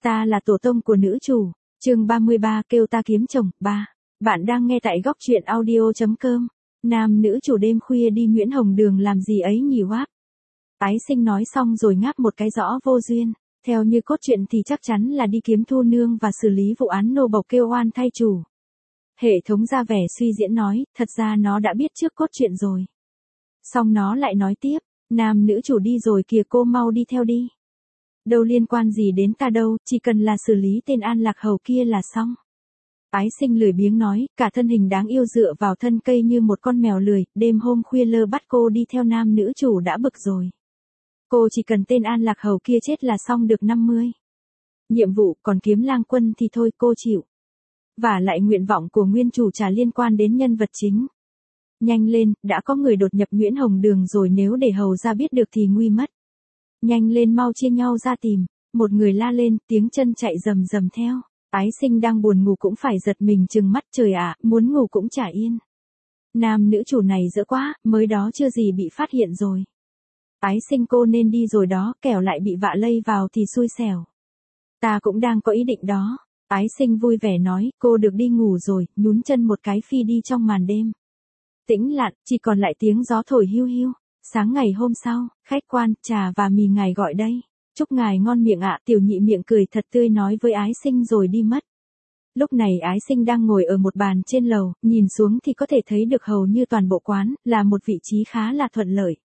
Ta là tổ tông của nữ chủ. Chương 33 kêu ta kiếm chồng. 3. Bạn đang nghe tại góc truyện audio.com. Nam nữ chủ đêm khuya đi Nguyễn Hồng Đường làm gì ấy nhỉ Wap? Ái Sinh nói xong rồi ngáp một cái rõ vô duyên. Theo như cốt truyện thì chắc chắn là đi kiếm thu nương và xử lý vụ án nô bộc kêu oan thay chủ. Hệ thống ra vẻ suy diễn nói, thật ra nó đã biết trước cốt truyện rồi. Xong nó lại nói tiếp, nam nữ chủ đi rồi kìa, cô mau đi theo đi. Đâu liên quan gì đến ta đâu, chỉ cần là xử lý tên An Lạc Hầu kia là xong. Ái Sinh lười biếng nói, cả thân hình đáng yêu dựa vào thân cây như một con mèo lười, đêm hôm khuya lơ bắt cô đi theo nam nữ chủ đã bực rồi. Cô chỉ cần tên An Lạc Hầu kia chết là xong được 50. Nhiệm vụ còn kiếm lang quân thì thôi cô chịu. Và lại nguyện vọng của nguyên chủ chả liên quan đến nhân vật chính. Nhanh lên, đã có người đột nhập Nguyễn Hồng Đường rồi, nếu để hầu ra biết được thì nguy mất. Nhanh lên, mau chia nhau ra tìm. Một người la lên, tiếng chân chạy rầm rầm theo. Ái Sinh đang buồn ngủ cũng phải giật mình trừng mắt, trời ạ, muốn ngủ cũng chả yên. Nam nữ chủ này dỡ quá, mới đó chưa gì bị phát hiện rồi. Ái Sinh cô nên đi rồi đó, kẻo lại bị vạ lây vào thì xui xẻo. Ta cũng đang có ý định đó. Ái Sinh vui vẻ nói, cô được đi ngủ rồi, nhún chân một cái phi đi trong màn đêm. Tĩnh lặng, chỉ còn lại tiếng gió thổi hiu hiu. Sáng ngày hôm sau, khách quan, trà và mì ngài gọi đây. Chúc ngài ngon miệng ạ. Tiểu nhị miệng cười thật tươi nói với Ái Sinh rồi đi mất. Lúc này Ái Sinh đang ngồi ở một bàn trên lầu, nhìn xuống thì có thể thấy được hầu như toàn bộ quán, là một vị trí khá là thuận lợi.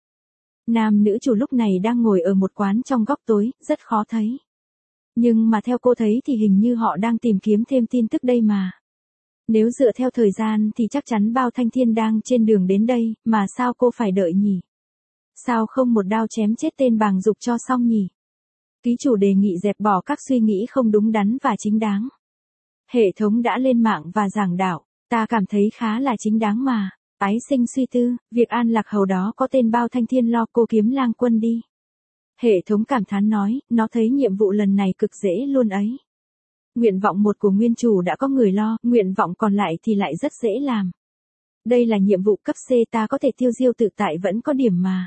Nam nữ chủ lúc này đang ngồi ở một quán trong góc tối, rất khó thấy. Nhưng mà theo cô thấy thì hình như họ đang tìm kiếm thêm tin tức đây mà. Nếu dựa theo thời gian thì chắc chắn Bao Thanh Thiên đang trên đường đến đây, mà sao cô phải đợi nhỉ? Sao không một đao chém chết tên Bàng Dục cho xong nhỉ? Ký chủ đề nghị dẹp bỏ các suy nghĩ không đúng đắn và chính đáng. Hệ thống đã lên mạng và giảng đạo, ta cảm thấy khá là chính đáng mà. Ái Sinh suy tư, việc An Lạc Hầu đó có tên Bao Thanh Thiên lo, cô kiếm lang quân đi. Hệ thống cảm thán nói, nó thấy nhiệm vụ lần này cực dễ luôn ấy. Nguyện vọng 1 của nguyên chủ đã có người lo, nguyện vọng còn lại thì lại rất dễ làm. Đây là nhiệm vụ cấp C, ta có thể tiêu diêu tự tại vẫn có điểm mà.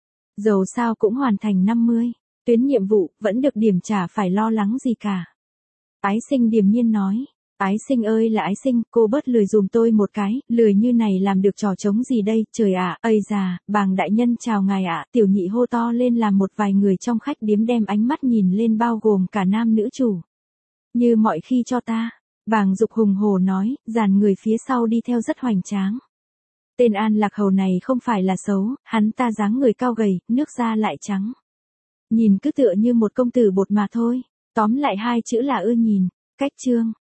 Dầu sao cũng hoàn thành 50. Tuyến nhiệm vụ, vẫn được điểm, chả phải lo lắng gì cả. Ái Sinh điềm nhiên nói. Ái Sinh ơi là Ái Sinh, cô bớt lười dùm tôi một cái, lười như này làm được trò trống gì đây, trời ạ, ây già, Bàng đại nhân chào ngài ạ. Tiểu nhị hô to lên làm một vài người trong khách điếm đem ánh mắt nhìn lên, bao gồm cả nam nữ chủ. Như mọi khi cho ta. Bàng Dục hùng hổ nói, dàn người phía sau đi theo rất hoành tráng. Tên An Lạc Hầu này không phải là xấu, hắn ta dáng người cao gầy, nước da lại trắng. Nhìn cứ tựa như một công tử bột mà thôi. Tóm lại hai chữ là ưa nhìn. Cách chương.